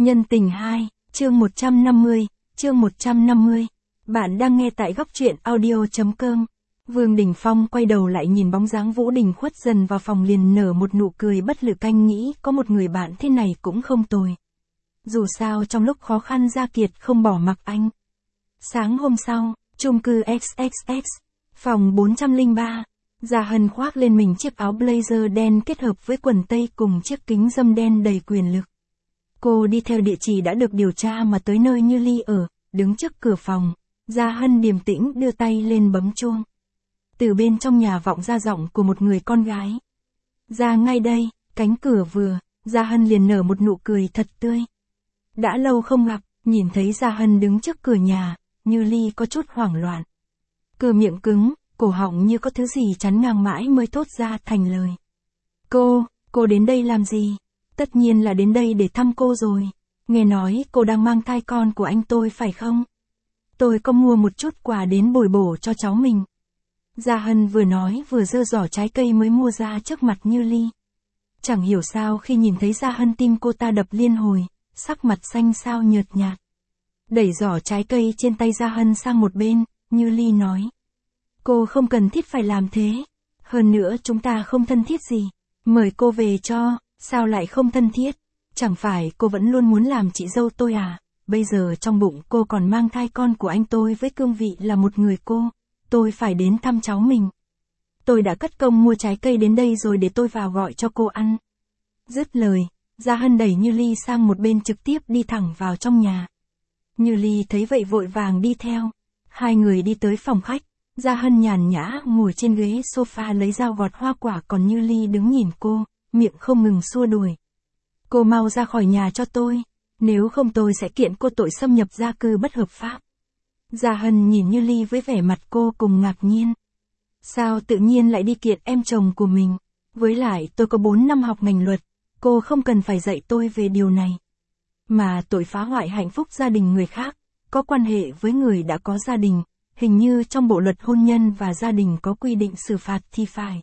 Nhân tình 2, chương 150, chương 150. Bạn đang nghe tại góc truyện audio.com. Vương Đình Phong quay đầu lại nhìn bóng dáng Vũ Đình khuất dần vào phòng liền nở một nụ cười bất lực, anh nghĩ có một người bạn thế này cũng không tồi. Dù sao trong lúc khó khăn Gia Kiệt không bỏ mặc anh. Sáng hôm sau, chung cư XXX, phòng 403, Gia Hân khoác lên mình chiếc áo blazer đen kết hợp với quần tây cùng chiếc kính râm đen đầy quyền lực. Cô đi theo địa chỉ đã được điều tra mà tới nơi Như Ly ở, đứng trước cửa phòng, Gia Hân điềm tĩnh đưa tay lên bấm chuông. Từ bên trong nhà vọng ra giọng của một người con gái. Ra ngay đây, cánh cửa vừa, Gia Hân liền nở một nụ cười thật tươi. Đã lâu không gặp, nhìn thấy Gia Hân đứng trước cửa nhà, Như Ly có chút hoảng loạn. Cửa miệng cứng, cổ họng như có thứ gì chắn ngang mãi mới thốt ra thành lời. Cô đến đây làm gì? Tất nhiên là đến đây để thăm cô rồi. Nghe nói cô đang mang thai con của anh tôi phải không? Tôi có mua một chút quà đến bồi bổ cho cháu mình. Gia Hân vừa nói vừa giơ giỏ trái cây mới mua ra trước mặt Như Ly. Chẳng hiểu sao khi nhìn thấy Gia Hân tim cô ta đập liên hồi, sắc mặt xanh xao nhợt nhạt. Đẩy giỏ trái cây trên tay Gia Hân sang một bên, Như Ly nói. Cô không cần thiết phải làm thế. Hơn nữa chúng ta không thân thiết gì. Mời cô về cho, sao lại không thân thiết? Chẳng phải cô vẫn luôn muốn làm chị dâu tôi à? Bây giờ trong bụng cô còn mang thai con của anh tôi với cương vị là một người cô. Tôi phải đến thăm cháu mình. Tôi đã cất công mua trái cây đến đây rồi để tôi vào gọi cho cô ăn. Dứt lời, Gia Hân đẩy Như Ly sang một bên trực tiếp đi thẳng vào trong nhà. Như Ly thấy vậy vội vàng đi theo. Hai người đi tới phòng khách. Gia Hân nhàn nhã ngồi trên ghế sofa lấy dao gọt hoa quả, còn Như Ly đứng nhìn cô, miệng không ngừng xua đuổi. Cô mau ra khỏi nhà cho tôi, nếu không tôi sẽ kiện cô tội xâm nhập gia cư bất hợp pháp. Gia Hân nhìn Như Ly với vẻ mặt cô cùng ngạc nhiên. Sao tự nhiên lại đi kiện em chồng của mình? Với lại tôi có 4 năm học ngành luật, cô không cần phải dạy tôi về điều này. Mà tội phá hoại hạnh phúc gia đình người khác, có quan hệ với người đã có gia đình. Hình như trong bộ luật hôn nhân và gia đình có quy định xử phạt thì phải.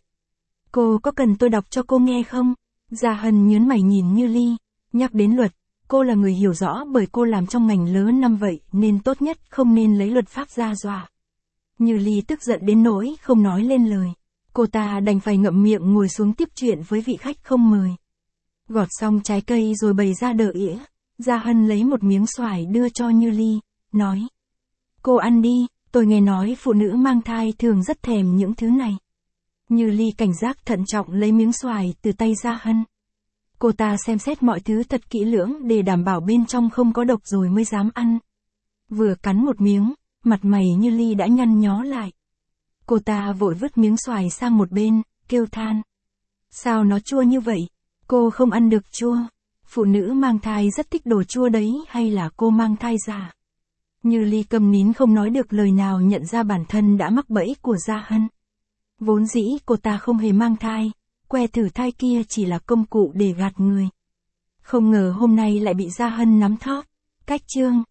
Cô có cần tôi đọc cho cô nghe không? Gia Hân nhớn mày nhìn Như Ly. Nhắc đến luật, cô là người hiểu rõ bởi cô làm trong ngành lớn năm vậy nên tốt nhất không nên lấy luật pháp ra dọa. Như Ly tức giận đến nỗi không nói lên lời. Cô ta đành phải ngậm miệng ngồi xuống tiếp chuyện với vị khách không mời. Gọt xong trái cây rồi bày ra đỡ ỉa. Gia Hân lấy một miếng xoài đưa cho Như Ly, nói. Cô ăn đi. Tôi nghe nói phụ nữ mang thai thường rất thèm những thứ này. Như Ly cảnh giác thận trọng lấy miếng xoài từ tay Gia Hân. Cô ta xem xét mọi thứ thật kỹ lưỡng để đảm bảo bên trong không có độc rồi mới dám ăn. Vừa cắn một miếng, mặt mày Như Ly đã nhăn nhó lại. Cô ta vội vứt miếng xoài sang một bên, kêu than. Sao nó chua như vậy? Cô không ăn được chua. Phụ nữ mang thai rất thích đồ chua đấy, hay là cô mang thai giả? Như Ly câm nín không nói được lời nào, nhận ra bản thân đã mắc bẫy của Gia Hân. Vốn dĩ cô ta không hề mang thai, que thử thai kia chỉ là công cụ để gạt người. Không ngờ hôm nay lại bị Gia Hân nắm thóp. Cách chương.